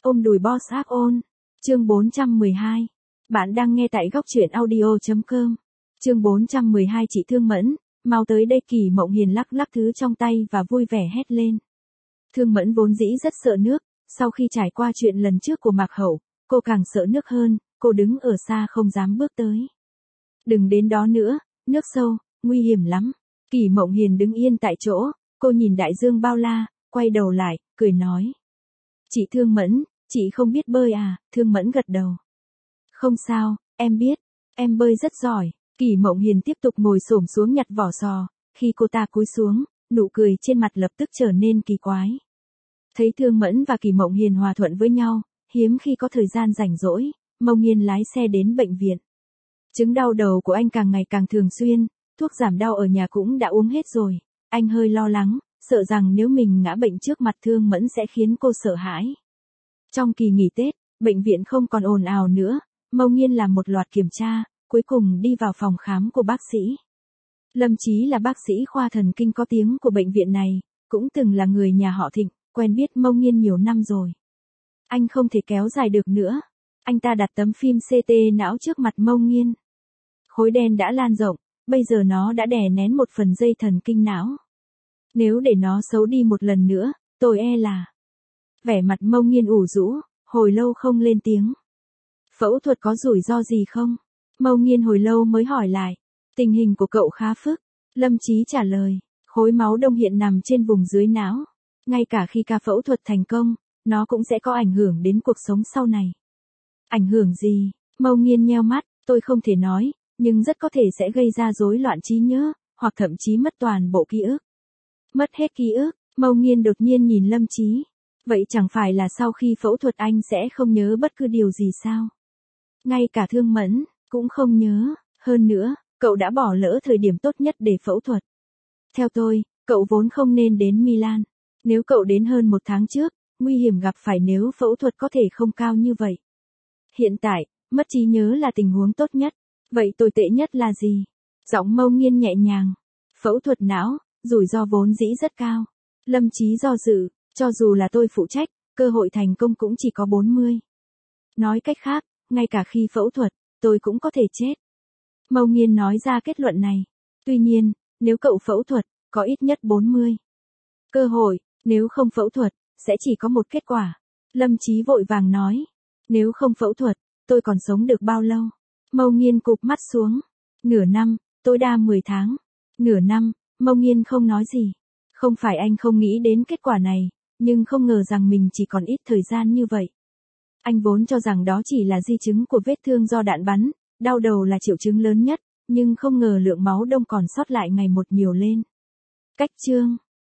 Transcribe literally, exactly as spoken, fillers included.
Ôm đùi boss áp ôn. Chương bốn trăm mười hai. Bạn đang nghe tại góc truyện audio chấm com. Chương bốn trăm mười hai. Chị Thương Mẫn, mau tới đây. Kỳ Mộng Hiền lắc lắc thứ trong tay và vui vẻ hét lên. Thương Mẫn vốn dĩ rất sợ nước, sau khi trải qua chuyện lần trước của Mạc Hậu, cô càng sợ nước hơn, cô đứng ở xa không dám bước tới. Đừng đến đó nữa, nước sâu, nguy hiểm lắm. Kỳ Mộng Hiền đứng yên tại chỗ, cô nhìn đại dương bao la, quay đầu lại, cười nói. Chị Thương Mẫn, chị không biết bơi à? Thương Mẫn gật đầu. Không sao, em biết, em bơi rất giỏi. Kỳ Mộng Hiền tiếp tục ngồi xổm xuống nhặt vỏ sò, khi cô ta cúi xuống, nụ cười trên mặt lập tức trở nên kỳ quái. Thấy Thương Mẫn và Kỳ Mộng Hiền hòa thuận với nhau, hiếm khi có thời gian rảnh rỗi, Mông Nghiên lái xe đến bệnh viện. Chứng đau đầu của anh càng ngày càng thường xuyên, thuốc giảm đau ở nhà cũng đã uống hết rồi. Anh hơi lo lắng, sợ rằng nếu mình ngã bệnh trước mặt Thương Mẫn sẽ khiến cô sợ hãi. Trong kỳ nghỉ Tết, bệnh viện không còn ồn ào nữa, Mông Nghiên làm một loạt kiểm tra, cuối cùng đi vào phòng khám của bác sĩ. Lâm Chí là bác sĩ khoa thần kinh có tiếng của bệnh viện này, cũng từng là người nhà họ Thịnh, quen biết Mông Nghiên nhiều năm rồi. Anh không thể kéo dài được nữa. Anh ta đặt tấm phim xê tê não trước mặt Mông Nghiên. Khối đen đã lan rộng, bây giờ nó đã đè nén một phần dây thần kinh não. Nếu để nó xấu đi một lần nữa, tôi e là... Vẻ mặt Mông Nghiên ủ rũ, hồi lâu không lên tiếng. Phẫu thuật có rủi ro gì không? Mông Nghiên hồi lâu mới hỏi lại. Tình hình của cậu khá phức. Lâm Chí trả lời, khối máu đông hiện nằm trên vùng dưới não. Ngay cả khi ca phẫu thuật thành công, nó cũng sẽ có ảnh hưởng đến cuộc sống sau này. Ảnh hưởng gì? Mông Nghiên nheo mắt, tôi không thể nói, nhưng rất có thể sẽ gây ra rối loạn trí nhớ, hoặc thậm chí mất toàn bộ ký ức. Mất hết ký ức, Mông Nghiên đột nhiên nhìn Lâm Chí. Vậy chẳng phải là sau khi phẫu thuật anh sẽ không nhớ bất cứ điều gì sao? Ngay cả Thương Mẫn, cũng không nhớ, hơn nữa, cậu đã bỏ lỡ thời điểm tốt nhất để phẫu thuật. Theo tôi, cậu vốn không nên đến Milan. Nếu cậu đến hơn một tháng trước, nguy hiểm gặp phải nếu phẫu thuật có thể không cao như vậy. Hiện tại, mất trí nhớ là tình huống tốt nhất. Vậy tồi tệ nhất là gì? Giọng Mông Nghiên nhẹ nhàng. Phẫu thuật não, rủi ro vốn dĩ rất cao. Lâm Chí do dự, cho dù là tôi phụ trách, cơ hội thành công cũng chỉ có bốn mươi. Nói cách khác, ngay cả khi phẫu thuật, tôi cũng có thể chết. Mông Nghiên nói ra kết luận này. Tuy nhiên, nếu cậu phẫu thuật, có ít nhất bốn mươi. Cơ hội, nếu không phẫu thuật, sẽ chỉ có một kết quả. Lâm Chí vội vàng nói. Nếu không phẫu thuật, tôi còn sống được bao lâu? Mông Nghiên cụp mắt xuống. Nửa năm, tối đa mười tháng. Nửa năm, Mông Nghiên không nói gì. Không phải anh không nghĩ đến kết quả này, nhưng không ngờ rằng mình chỉ còn ít thời gian như vậy. Anh vốn cho rằng đó chỉ là di chứng của vết thương do đạn bắn, đau đầu là triệu chứng lớn nhất, nhưng không ngờ lượng máu đông còn sót lại ngày một nhiều lên. Cách chương